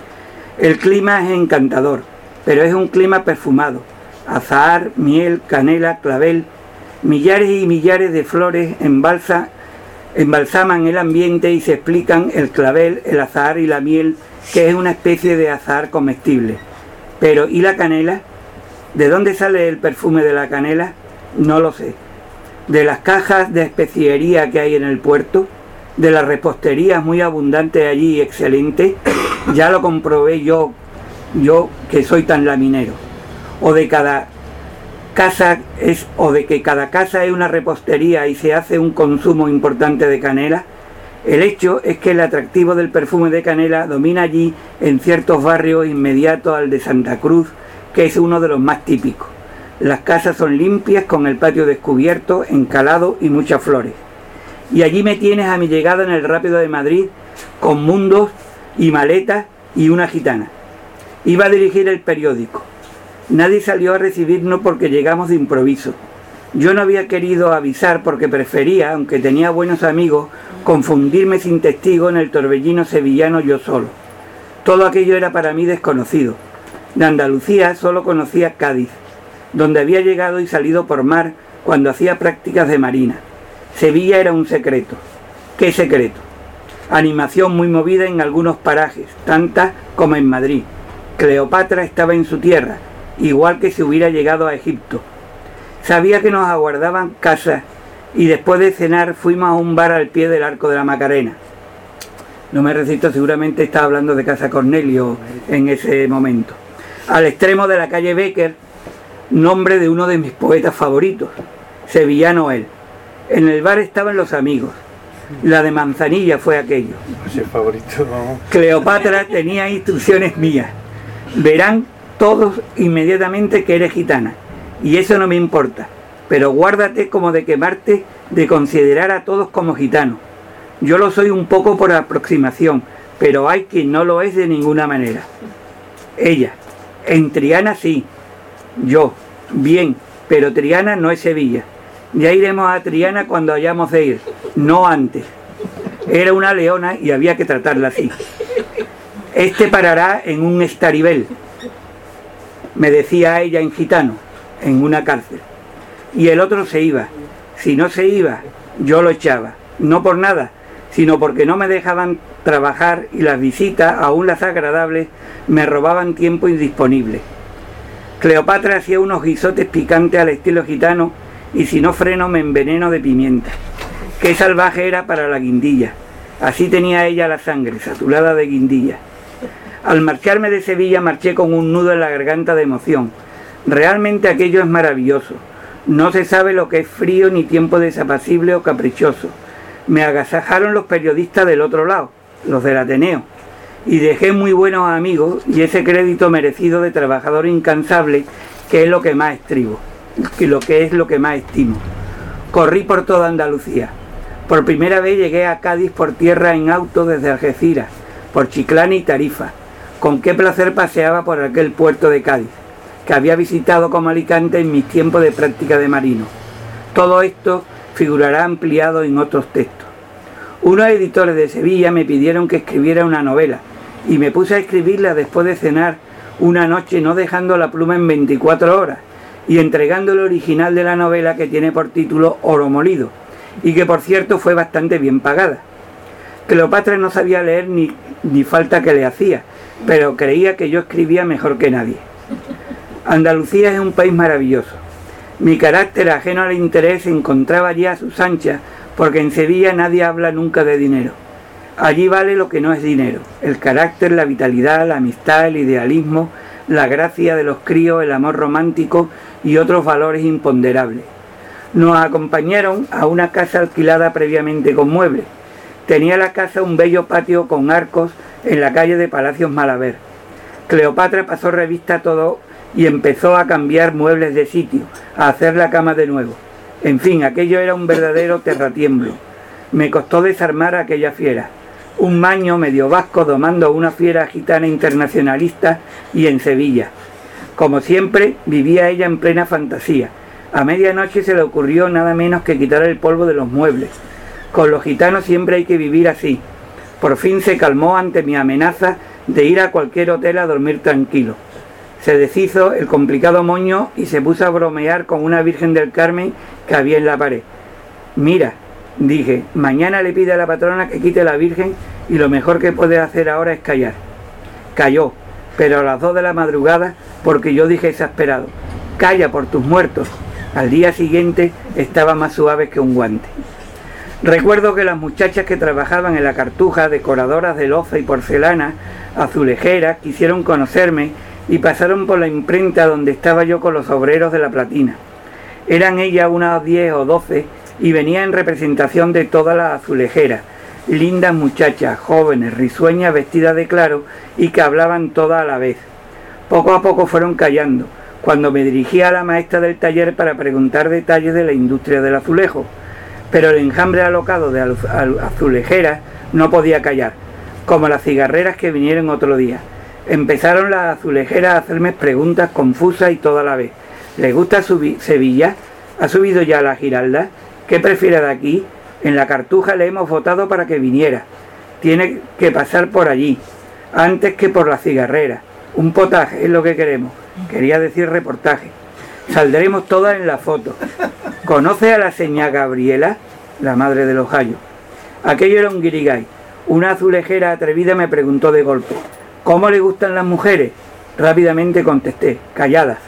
El clima es encantador, pero es un clima perfumado. Azahar, miel, canela, clavel, millares y millares de flores embalsa, embalsaman el ambiente y se explican el clavel, el azahar y la miel, que es una especie de azahar comestible. Pero, ¿y la canela? ¿De dónde sale el perfume de la canela? No lo sé. De las cajas de especiería que hay en el puerto, de las reposterías muy abundantes allí y excelentes, ya lo comprobé yo, yo que soy tan laminero. O de cada casa es, o de que cada casa es una repostería y se hace un consumo importante de canela. El hecho es que el atractivo del perfume de canela domina allí en ciertos barrios inmediatos al de Santa Cruz, que es uno de los más típicos. Las casas son limpias, con el patio descubierto, encalado y muchas flores. Y allí me tienes a mi llegada en el Rápido de Madrid, con mundos y maletas y una gitana. Iba a dirigir el periódico. Nadie salió a recibirnos porque llegamos de improviso. Yo no había querido avisar porque prefería, aunque tenía buenos amigos, confundirme sin testigo en el torbellino sevillano yo solo. Todo aquello era para mí desconocido. De Andalucía solo conocía Cádiz, donde había llegado y salido por mar cuando hacía prácticas de marina. Sevilla era un secreto. ¿Qué secreto? Animación muy movida en algunos parajes, tanta como en Madrid. Cleopatra estaba en su tierra, igual que si hubiera llegado a Egipto. Sabía que nos aguardaban casas y después de cenar fuimos a un bar al pie del Arco de la Macarena. No me resisto, seguramente estaba hablando de Casa Cornelio en ese momento. Al extremo de la calle Bécquer, nombre de uno de mis poetas favoritos, sevillano él. En el bar estaban los amigos. La de Manzanilla fue aquello. Ese favorito, vamos. Cleopatra tenía instrucciones mías. Verán todos inmediatamente que eres gitana. Y eso no me importa. Pero guárdate como de quemarte de considerar a todos como gitanos. Yo lo soy un poco por aproximación, pero hay quien no lo es de ninguna manera. Ella. En Triana sí. Yo. Bien. Pero Triana no es Sevilla. Ya iremos a Triana cuando hayamos de ir. No antes. Era una leona y había que tratarla así. Este parará en un estaribel, me decía ella en gitano, en una cárcel. y el otro se iba. Si no se iba, yo lo echaba, no por nada, sino porque no me dejaban trabajar y las visitas, aún las agradables, me robaban tiempo indisponible. Cleopatra hacía unos guisotes picantes al estilo gitano y si no freno me enveneno de pimienta. Qué salvaje era para la guindilla. Así tenía ella la sangre, saturada de guindilla. Al marcharme de Sevilla marché con un nudo en la garganta de emoción. Realmente aquello es maravilloso. No se sabe lo que es frío ni tiempo desapacible o caprichoso. Me agasajaron los periodistas del otro lado, los del Ateneo, y dejé muy buenos amigos y ese crédito merecido de trabajador incansable que es lo que más estribo, que lo que es lo que más estimo. Corrí por toda Andalucía. Por primera vez llegué a Cádiz por tierra en auto desde Algeciras, por Chiclana y Tarifa. Con qué placer paseaba por aquel puerto de Cádiz, que había visitado como Alicante en mis tiempos de práctica de marino. Todo esto figurará ampliado en otros textos. Unos editores de Sevilla me pidieron que escribiera una novela, y me puse a escribirla después de cenar una noche, no dejando la pluma en veinticuatro horas, y entregando el original de la novela que tiene por título Oro Molido, y que por cierto fue bastante bien pagada. Cleopatra no sabía leer ni, ni falta que le hacía, pero creía que yo escribía mejor que nadie. Andalucía es un país maravilloso. Mi carácter ajeno al interés se encontraba allí a sus anchas, porque en Sevilla nadie habla nunca de dinero. Allí vale lo que no es dinero: el carácter, la vitalidad, la amistad, el idealismo, la gracia de los críos, el amor romántico y otros valores imponderables. Nos acompañaron a una casa alquilada previamente con muebles. Tenía la casa un bello patio con arcos en la calle de Palacios Malaver. Cleopatra pasó revista a todo y empezó a cambiar muebles de sitio, a hacer la cama de nuevo. En fin, aquello era un verdadero terratiemblo. Me costó desarmar a aquella fiera. Un maño medio vasco domando a una fiera gitana internacionalista y en Sevilla. Como siempre, vivía ella en plena fantasía. A medianoche se le ocurrió nada menos que quitar el polvo de los muebles. Con los gitanos siempre hay que vivir así. Por fin se calmó ante mi amenaza de ir a cualquier hotel a dormir tranquilo. Se deshizo el complicado moño y se puso a bromear con una Virgen del Carmen que había en la pared. Mira, dije, mañana le pide a la patrona que quite la Virgen y lo mejor que puede hacer ahora es callar. Calló, pero a las dos de la madrugada, porque yo dije exasperado, calla por tus muertos. Al día siguiente estaba más suave que un guante. Recuerdo que las muchachas que trabajaban en la Cartuja, decoradoras de loza y porcelana, azulejeras, quisieron conocerme y pasaron por la imprenta donde estaba yo con los obreros de la Platina. Eran ellas unas diez o doce y venía en representación de todas las azulejeras, lindas muchachas, jóvenes, risueñas, vestidas de claro y que hablaban todas a la vez. Poco a poco fueron callando, cuando me dirigí a la maestra del taller para preguntar detalles de la industria del azulejo, pero el enjambre alocado de azulejeras no podía callar, como las cigarreras que vinieron otro día. Empezaron las azulejeras a hacerme preguntas confusas y toda la vez. ¿Le gusta Sevilla? ¿Ha subido ya a la Giralda? ¿Qué prefiere de aquí? En la Cartuja le hemos votado para que viniera. Tiene que pasar por allí, antes que por la cigarrera. Un potaje es lo que queremos. Quería decir reportaje. Saldremos todas en la foto. ¿Conoce a la señá Gabriela? La madre de los gallos. Aquello era un guirigay. Una azulejera atrevida me preguntó de golpe: ¿cómo le gustan las mujeres? Rápidamente contesté: calladas.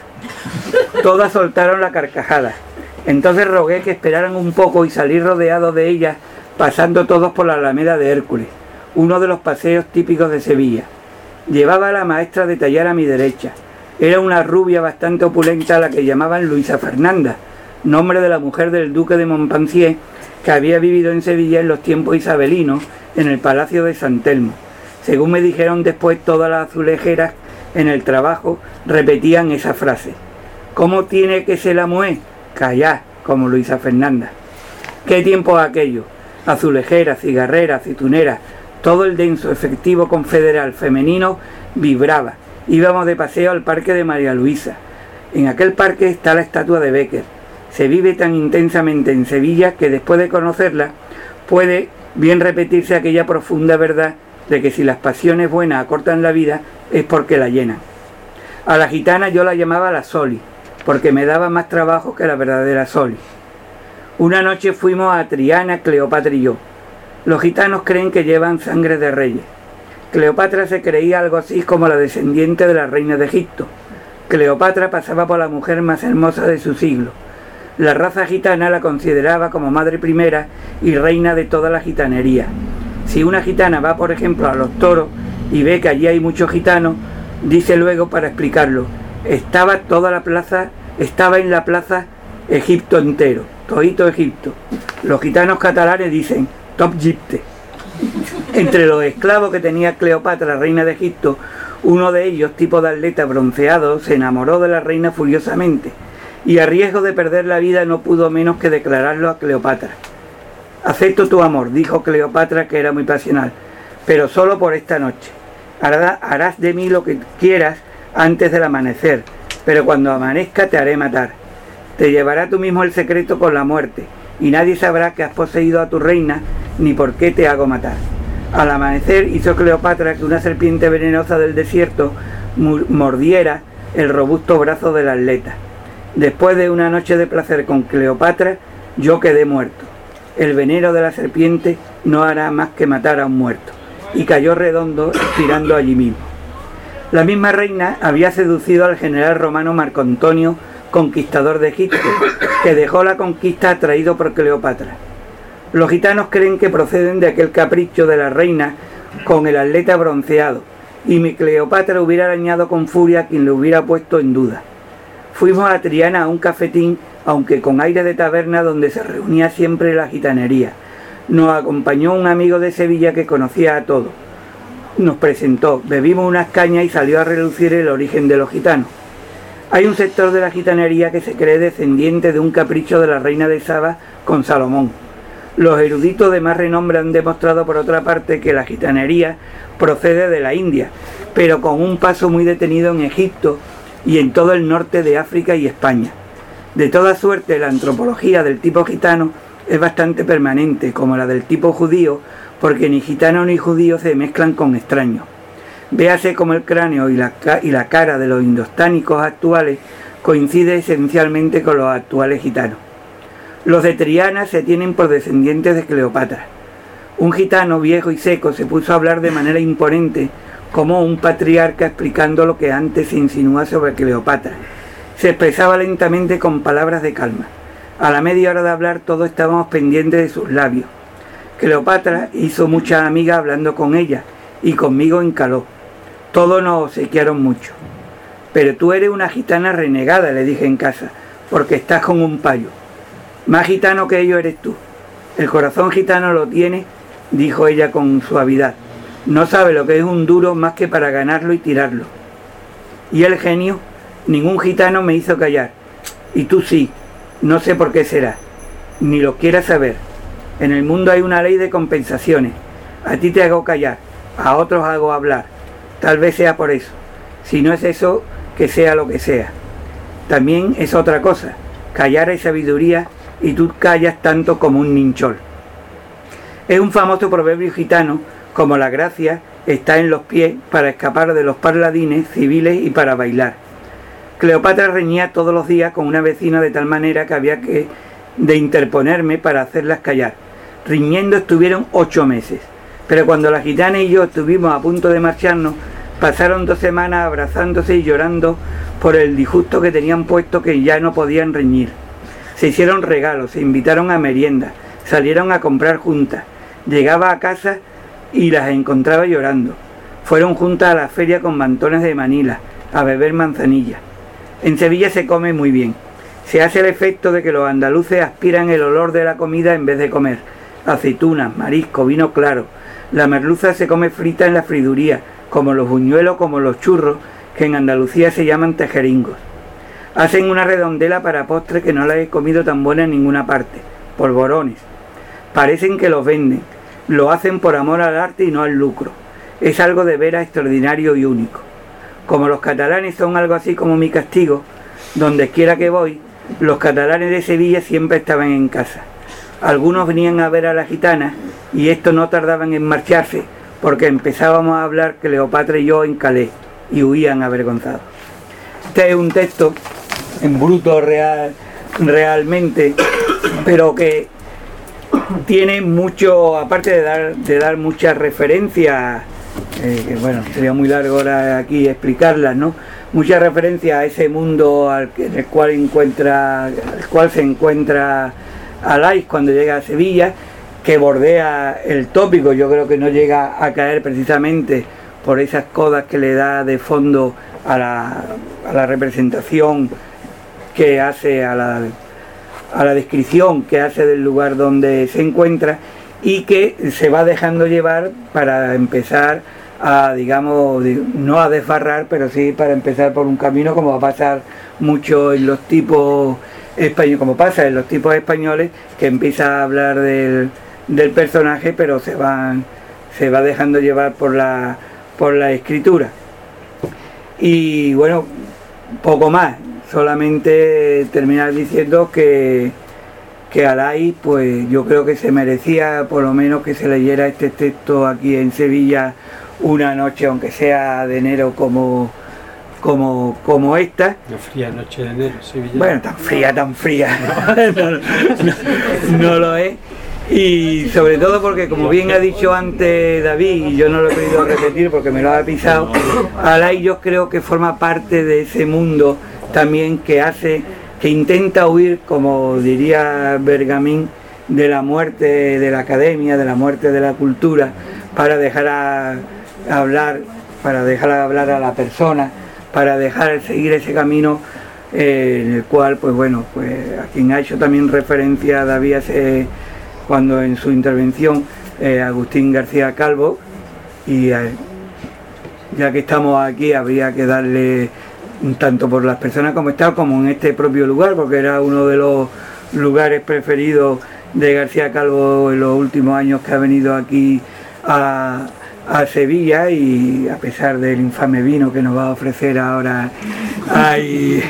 Todas soltaron la carcajada. Entonces rogué que esperaran un poco y salí rodeado de ellas, pasando todos por la Alameda de Hércules, uno de los paseos típicos de Sevilla. Llevaba a la maestra de tallar a mi derecha. Era una rubia bastante opulenta a la que llamaban Luisa Fernanda, nombre de la mujer del duque de Montpensier, que había vivido en Sevilla en los tiempos isabelinos, en el Palacio de San Telmo. Según me dijeron después, todas las azulejeras en el trabajo repetían esa frase. ¿Cómo tiene que ser la mujer? Callá, como Luisa Fernanda. ¿Qué tiempo aquello? Azulejeras, cigarreras, aceituneras, todo el denso efectivo confederal femenino vibraba. Íbamos de paseo al parque de María Luisa. En aquel parque está la estatua de Bécquer. Se vive tan intensamente en Sevilla que después de conocerla puede bien repetirse aquella profunda verdad de que si las pasiones buenas acortan la vida es porque la llenan. A la gitana yo la llamaba la Soli, porque me daba más trabajo que la verdadera Soli. Una noche fuimos a Triana, Cleopatra y yo. Los gitanos creen que llevan sangre de reyes. Cleopatra se creía algo así como la descendiente de la reina de Egipto. Cleopatra pasaba por la mujer más hermosa de su siglo. La raza gitana la consideraba como madre primera y reina de toda la gitanería. Si una gitana va, por ejemplo, a los toros y ve que allí hay muchos gitanos, dice luego para explicarlo: estaba toda la plaza, estaba en la plaza Egipto entero, todito Egipto. Los gitanos catalanes dicen top Gipte. Entre los esclavos que tenía Cleopatra, reina de Egipto, uno de ellos, tipo de atleta bronceado, se enamoró de la reina furiosamente y a riesgo de perder la vida no pudo menos que declararlo a Cleopatra. Acepto tu amor, dijo Cleopatra, que era muy pasional, pero solo por esta noche. Harás de mí lo que quieras antes del amanecer, pero cuando amanezca te haré matar. Te llevará tú mismo el secreto con la muerte, y nadie sabrá que has poseído a tu reina ni por qué te hago matar. Al amanecer hizo Cleopatra que una serpiente venenosa del desierto mordiera el robusto brazo del atleta. Después de una noche de placer con Cleopatra, yo quedé muerto. El veneno de la serpiente no hará más que matar a un muerto. Y cayó redondo, expirando allí mismo. La misma reina había seducido al general romano Marco Antonio, conquistador de Egipto, que dejó la conquista atraído por Cleopatra. Los gitanos creen que proceden de aquel capricho de la reina con el atleta bronceado, y mi Cleopatra hubiera arañado con furia a quien le hubiera puesto en duda. Fuimos a Triana a un cafetín, aunque con aire de taberna, donde se reunía siempre la gitanería. Nos acompañó un amigo de Sevilla que conocía a todos. Nos presentó, bebimos unas cañas y salió a relucir el origen de los gitanos. Hay un sector de la gitanería que se cree descendiente de un capricho de la reina de Saba con Salomón. Los eruditos de más renombre han demostrado por otra parte que la gitanería procede de la India, pero con un paso muy detenido en Egipto y en todo el norte de África y España. De toda suerte, la antropología del tipo gitano es bastante permanente, como la del tipo judío, porque ni gitano ni judío se mezclan con extraños. Véase como el cráneo y la, y la cara de los indostánicos actuales coincide esencialmente con los actuales gitanos. Los de Triana se tienen por descendientes de Cleopatra. Un gitano viejo y seco se puso a hablar de manera imponente, como un patriarca explicando lo que antes se insinúa sobre Cleopatra. Se expresaba lentamente con palabras de calma. A la media hora de hablar todos estábamos pendientes de sus labios. Cleopatra hizo muchas amigas hablando con ella, y conmigo encaló. Todos nos obsequiaron mucho. Pero tú eres una gitana renegada, le dije en casa, porque estás con un payo. Más gitano que ello eres tú. El corazón gitano lo tiene, dijo ella con suavidad. No sabe lo que es un duro más que para ganarlo y tirarlo. Y el genio, ningún gitano me hizo callar. Y tú sí, no sé por qué será, ni lo quieras saber. En el mundo hay una ley de compensaciones. A ti te hago callar, a otros hago hablar. Tal vez sea por eso. Si no es eso, que sea lo que sea. También es otra cosa. Callar es sabiduría y tú callas tanto como un ninchol. Es un famoso proverbio gitano, como la gracia está en los pies para escapar de los parladines civiles y para bailar. Cleopatra reñía todos los días con una vecina de tal manera que había que de interponerme para hacerlas callar. Riñendo estuvieron ocho meses, pero cuando la gitana y yo estuvimos a punto de marcharnos, pasaron dos semanas abrazándose y llorando por el disgusto que tenían puesto que ya no podían reñir. Se hicieron regalos, se invitaron a merienda, salieron a comprar juntas. Llegaba a casa y las encontraba llorando. Fueron juntas a la feria con mantones de Manila, a beber manzanilla. En Sevilla se come muy bien. Se hace el efecto de que los andaluces aspiran el olor de la comida en vez de comer. Aceitunas, marisco, vino claro. La merluza se come frita en la friduría, como los buñuelos, como los churros, que en Andalucía se llaman tejeringos. Hacen una redondela para postre que no la he comido tan buena en ninguna parte. Polvorones. Parecen que los venden. Lo hacen por amor al arte y no al lucro. Es algo de veras extraordinario y único. Como los catalanes son algo así como mi castigo, donde quiera que voy, los catalanes de Sevilla siempre estaban en casa. Algunos venían a ver a la gitana y estos no tardaban en marcharse porque empezábamos a hablar Cleopatra y yo en Calais y huían avergonzados. Este es un texto en bruto real, realmente, pero que tiene mucho, aparte de dar, de dar muchas referencias, eh, que bueno, sería muy largo ahora aquí explicarlas, ¿no? Muchas referencias a ese mundo al que, el cual encuentra, al cual se encuentra Alaiz cuando llega a Sevilla, que bordea el tópico. Yo creo que no llega a caer precisamente por esas codas que le da de fondo a la, a la representación que hace, a la, a la descripción que hace del lugar donde se encuentra, y que se va dejando llevar para empezar a, digamos, no a desbarrar, pero sí para empezar por un camino, como va a pasar mucho en los tipos españoles, como pasa en los tipos españoles, que empieza a hablar del, del personaje, pero se va, se va dejando llevar por la, por la escritura. Y bueno, poco más, solamente terminar diciendo que que Alaiz, pues yo creo que se merecía por lo menos que se leyera este texto aquí en Sevilla una noche, aunque sea de enero como, como, como esta. Una fría noche de enero, Sevilla. Bueno, tan fría, tan fría. no, no, no lo es. Y sobre todo porque, como bien ha dicho antes David, y yo no lo he querido repetir porque me lo ha pisado, Alaiz yo creo que forma parte de ese mundo también que hace, que intenta huir, como diría Bergamín, de la muerte de la academia, de la muerte de la cultura, para dejar a, a hablar, para dejar a hablar a la persona, para dejar seguir ese camino eh, en el cual, pues bueno, pues a quien ha hecho también referencia David hace, cuando en su intervención, eh, Agustín García Calvo, y eh, ya que estamos aquí habría que darle, tanto por las personas como está, como en este propio lugar, porque era uno de los lugares preferidos de García Calvo en los últimos años que ha venido aquí a, a Sevilla, y a pesar del infame vino que nos va a ofrecer ahora ay,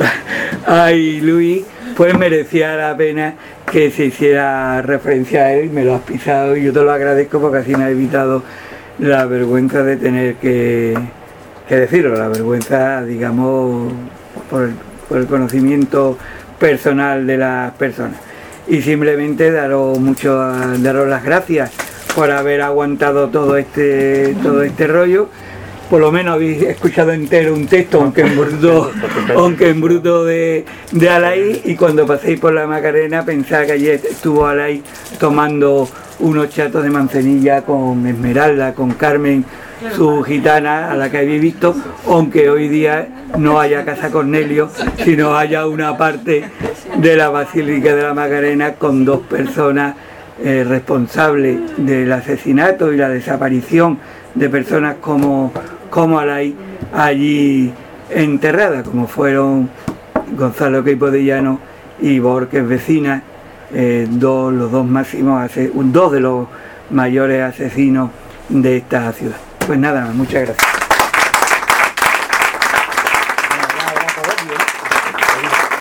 ay Luis, pues merecía la pena que se hiciera referencia a él. Me lo has pisado y yo te lo agradezco, porque así me ha evitado la vergüenza de tener que que decirlo, la vergüenza, digamos, por el, por el conocimiento personal de las personas. Y simplemente daros mucho, daros las gracias por haber aguantado todo este, todo este rollo. Por lo menos habéis escuchado entero un texto, aunque en bruto, aunque en bruto de, de Alaiz, y cuando paséis por la Macarena pensad que ayer estuvo Alaiz tomando unos chatos de manzanilla con Esmeralda, con Carmen, su gitana, a la que habéis visto, aunque hoy día no haya Casa Cornelio, sino haya una parte de la Basílica de la Macarena con dos personas eh, responsables del asesinato y la desaparición de personas como, como Alaiz allí enterradas, como fueron Gonzalo Queipo de Llano y Borges Vecina, eh, dos, los dos máximos, dos de los mayores asesinos de esta ciudad. Pues nada, muchas gracias.